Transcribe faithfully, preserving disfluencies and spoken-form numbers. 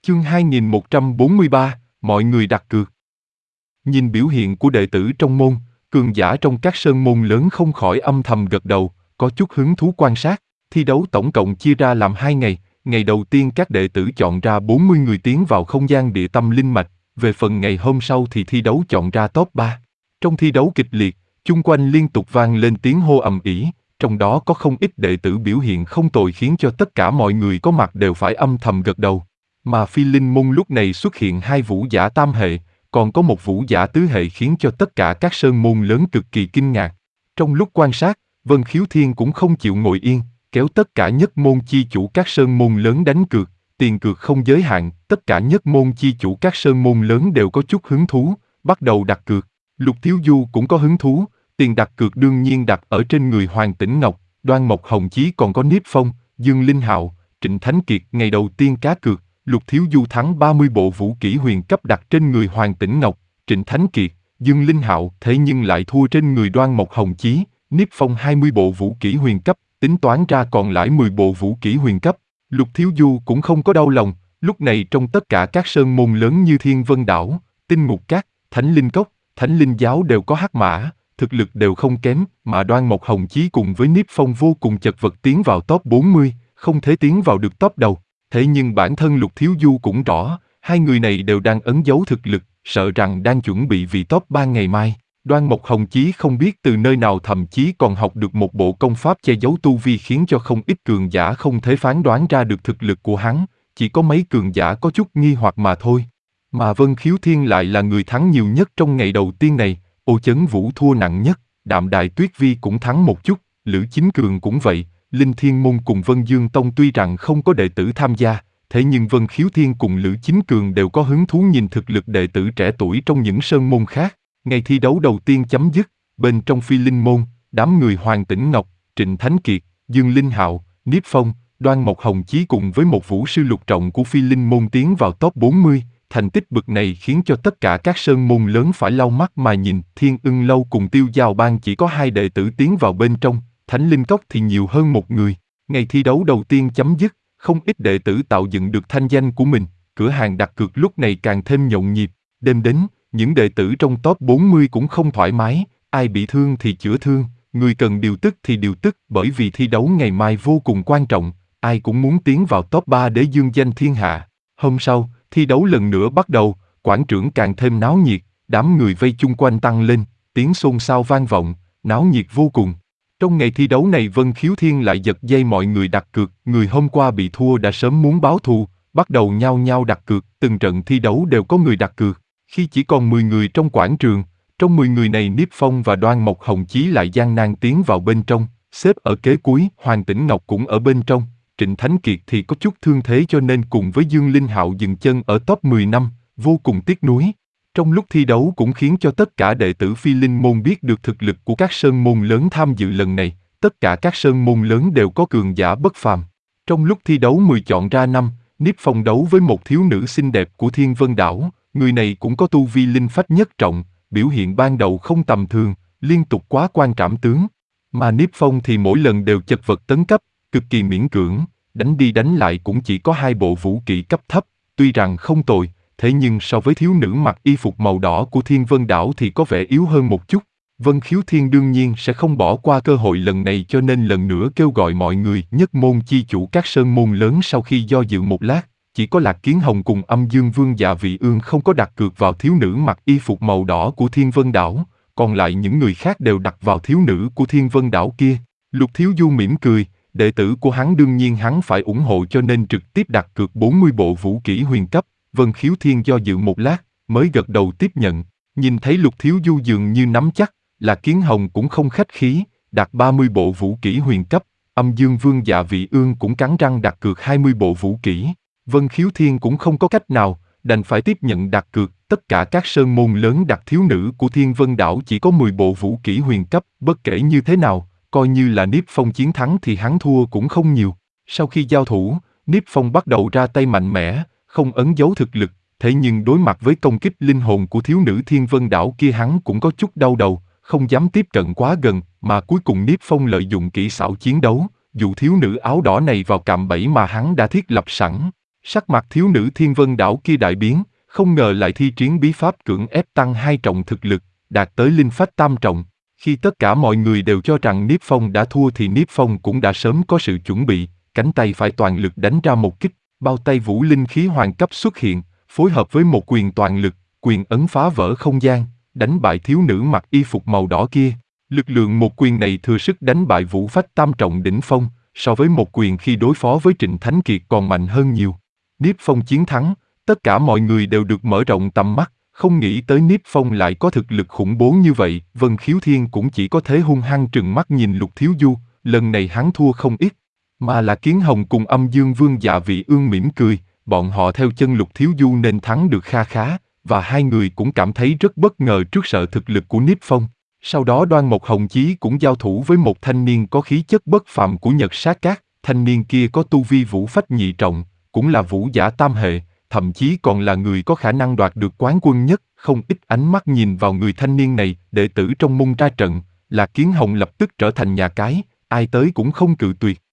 Chương hai nghìn một trăm bốn mươi ba, mọi người đặt cược. Nhìn biểu hiện của đệ tử trong môn, cường giả trong các sơn môn lớn không khỏi âm thầm gật đầu, có chút hứng thú quan sát. Thi đấu tổng cộng chia ra làm hai ngày, ngày đầu tiên các đệ tử chọn ra bốn mươi người tiến vào không gian địa tâm linh mạch, về phần ngày hôm sau thì thi đấu chọn ra top ba. Trong thi đấu kịch liệt, chung quanh liên tục vang lên tiếng hô ầm ĩ, trong đó có không ít đệ tử biểu hiện không tồi khiến cho tất cả mọi người có mặt đều phải âm thầm gật đầu. Mà Phi Linh môn lúc này xuất hiện hai vũ giả tam hệ, còn có một vũ giả tứ hệ khiến cho tất cả các sơn môn lớn cực kỳ kinh ngạc. Trong lúc quan sát, Vân Khiếu Thiên cũng không chịu ngồi yên, kéo tất cả nhất môn chi chủ các sơn môn lớn đánh cược, tiền cược không giới hạn, tất cả nhất môn chi chủ các sơn môn lớn đều có chút hứng thú, bắt đầu đặt cược. Lục Thiếu Du cũng có hứng thú, tiền đặt cược đương nhiên đặt ở trên người Hoàng Tĩnh Ngọc, Đoan Mộc Hồng Chí còn có Niếp Phong, Dương Linh Hạo, Trịnh Thánh Kiệt. Ngày đầu tiên cá cược, Lục Thiếu Du thắng ba mươi bộ vũ kỹ huyền cấp đặt trên người Hoàng Tĩnh Ngọc, Trịnh Thánh Kiệt, Dương Linh Hạo, thế nhưng lại thua trên người Đoan Mộc Hồng Chí, Niếp Phong hai mươi bộ vũ kỹ huyền cấp, tính toán ra còn lại mười bộ vũ kỹ huyền cấp. Lục Thiếu Du cũng không có đau lòng, lúc này trong tất cả các sơn môn lớn như Thiên Vân Đảo, Tinh Ngục Các, Thánh Linh Cốc, Thánh Linh Giáo đều có hắc mã, thực lực đều không kém, mà Đoan Mộc Hồng Chí cùng với Niếp Phong vô cùng chật vật tiến vào top bốn mươi, không thể tiến vào được top đầu. Thế nhưng bản thân Lục Thiếu Du cũng rõ, hai người này đều đang ẩn giấu thực lực, sợ rằng đang chuẩn bị vì top ba ngày mai. Đoan Mộc Hồng Chí không biết từ nơi nào thậm chí còn học được một bộ công pháp che giấu tu vi khiến cho không ít cường giả không thể phán đoán ra được thực lực của hắn, chỉ có mấy cường giả có chút nghi hoặc mà thôi. Mà Vân Khiếu Thiên lại là người thắng nhiều nhất trong ngày đầu tiên này, Ô Chấn Vũ thua nặng nhất, Đạm Đài Tuyết Vi cũng thắng một chút, Lữ Chính Cường cũng vậy. Linh Thiên Môn cùng Vân Dương Tông tuy rằng không có đệ tử tham gia, thế nhưng Vân Khiếu Thiên cùng Lữ Chính Cường đều có hứng thú nhìn thực lực đệ tử trẻ tuổi trong những sơn môn khác. Ngày thi đấu đầu tiên chấm dứt, bên trong Phi Linh Môn, đám người Hoàng Tĩnh Ngọc, Trịnh Thánh Kiệt, Dương Linh Hạo, Niếp Phong, Đoan Mộc Hồng Chí cùng với một vũ sư lục trọng của Phi Linh Môn tiến vào top bốn mươi. Thành tích bực này khiến cho tất cả các sơn môn lớn phải lau mắt mà nhìn. Thiên Ưng Lâu cùng Tiêu Giao Bang chỉ có hai đệ tử tiến vào bên trong, Thánh Linh Cốc thì nhiều hơn một người. Ngày thi đấu đầu tiên chấm dứt, không ít đệ tử tạo dựng được thanh danh của mình, cửa hàng đặt cược lúc này càng thêm nhộn nhịp. Đêm đến, những đệ tử trong top bốn mươi cũng không thoải mái, ai bị thương thì chữa thương, người cần điều tức thì điều tức, bởi vì thi đấu ngày mai vô cùng quan trọng, ai cũng muốn tiến vào top ba để dương danh thiên hạ. Hôm sau, thi đấu lần nữa bắt đầu, quảng trường càng thêm náo nhiệt, đám người vây chung quanh tăng lên, tiếng xôn xao vang vọng, náo nhiệt vô cùng. Trong ngày thi đấu này Vân Khiếu Thiên lại giật dây mọi người đặt cược, người hôm qua bị thua đã sớm muốn báo thù, bắt đầu nhao nhao đặt cược, từng trận thi đấu đều có người đặt cược. Khi chỉ còn mười người trong quảng trường, trong mười người này Niếp Phong và Đoan Mộc Hồng Chí lại gian nan tiến vào bên trong, xếp ở kế cuối, Hoàng Tĩnh Ngọc cũng ở bên trong, Trịnh Thánh Kiệt thì có chút thương thế cho nên cùng với Dương Linh Hạo dừng chân ở top mười năm, vô cùng tiếc nuối. Trong lúc thi đấu cũng khiến cho tất cả đệ tử Phi Linh môn biết được thực lực của các sơn môn lớn tham dự lần này, tất cả các sơn môn lớn đều có cường giả bất phàm. Trong lúc thi đấu mười chọn ra năm, Niếp Phong đấu với một thiếu nữ xinh đẹp của Thiên Vân Đảo, người này cũng có tu vi linh phách nhất trọng, biểu hiện ban đầu không tầm thường, liên tục quá quan trảm tướng. Mà Niếp Phong thì mỗi lần đều chật vật tấn cấp, cực kỳ miễn cưỡng, đánh đi đánh lại cũng chỉ có hai bộ vũ kỹ cấp thấp, tuy rằng không tồi, thế nhưng so với thiếu nữ mặc y phục màu đỏ của Thiên Vân Đảo thì có vẻ yếu hơn một chút. Vân Khiếu Thiên đương nhiên sẽ không bỏ qua cơ hội lần này cho nên lần nữa kêu gọi mọi người nhất môn chi chủ các sơn môn lớn. Sau khi do dự một lát, chỉ có Lạc Kiến Hồng cùng Âm Dương Vương Dạ Vị Ương không có đặt cược vào thiếu nữ mặc y phục màu đỏ của Thiên Vân Đảo, còn lại những người khác đều đặt vào thiếu nữ của Thiên Vân Đảo kia. Lục Thiếu Du mỉm cười, đệ tử của hắn đương nhiên hắn phải ủng hộ cho nên trực tiếp đặt cược bốn mươi bộ vũ kỹ huyền cấp. Vân Khiếu Thiên do dự một lát, mới gật đầu tiếp nhận. Nhìn thấy Lục Thiếu Du dường như nắm chắc, Lạc Kiến Hồng cũng không khách khí, đặt ba mươi bộ vũ kỹ huyền cấp. Âm Dương Vương Dạ Vị Ương cũng cắn răng đặt cược hai mươi bộ vũ kỹ. Vân Khiếu Thiên cũng không có cách nào, đành phải tiếp nhận đặt cược. Tất cả các sơn môn lớn đặt thiếu nữ của Thiên Vân Đảo chỉ có mười bộ vũ kỹ huyền cấp. Bất kể như thế nào, coi như là Niếp Phong chiến thắng thì hắn thua cũng không nhiều. Sau khi giao thủ, Niếp Phong bắt đầu ra tay mạnh mẽ, không ẩn giấu thực lực, thế nhưng đối mặt với công kích linh hồn của thiếu nữ Thiên Vân Đảo kia hắn cũng có chút đau đầu, không dám tiếp cận quá gần, mà cuối cùng Niếp Phong lợi dụng kỹ xảo chiến đấu, dụ thiếu nữ áo đỏ này vào cạm bẫy mà hắn đã thiết lập sẵn. Sắc mặt thiếu nữ Thiên Vân Đảo kia đại biến, không ngờ lại thi triển bí pháp cưỡng ép tăng hai trọng thực lực, đạt tới linh phách tam trọng. Khi tất cả mọi người đều cho rằng Niếp Phong đã thua thì Niếp Phong cũng đã sớm có sự chuẩn bị, cánh tay phải toàn lực đánh ra một kích, bao tay vũ linh khí hoàng cấp xuất hiện, phối hợp với một quyền toàn lực, quyền ấn phá vỡ không gian, đánh bại thiếu nữ mặc y phục màu đỏ kia. Lực lượng một quyền này thừa sức đánh bại vũ phách tam trọng đỉnh phong, so với một quyền khi đối phó với Trịnh Thánh Kiệt còn mạnh hơn nhiều. Niếp Phong chiến thắng, tất cả mọi người đều được mở rộng tầm mắt, không nghĩ tới Niếp Phong lại có thực lực khủng bố như vậy. Vân Khiếu Thiên cũng chỉ có thế hung hăng trừng mắt nhìn Lục Thiếu Du, lần này hắn thua không ít. Mà là Kiến Hồng cùng Âm Dương Vương Dạ Vị Ương mỉm cười, bọn họ theo chân Lục Thiếu Du nên thắng được kha khá, và hai người cũng cảm thấy rất bất ngờ trước sự thực lực của Niếp Phong. Sau đó Đoan Mộc Hồng Chí cũng giao thủ với một thanh niên có khí chất bất phàm của Nhật Sát Các, thanh niên kia có tu vi vũ phách nhị trọng, cũng là vũ giả tam hệ, thậm chí còn là người có khả năng đoạt được quán quân nhất. Không ít ánh mắt nhìn vào người thanh niên này, đệ tử trong môn ra trận, là Kiến Hồng lập tức trở thành nhà cái, ai tới cũng không cự tuyệt.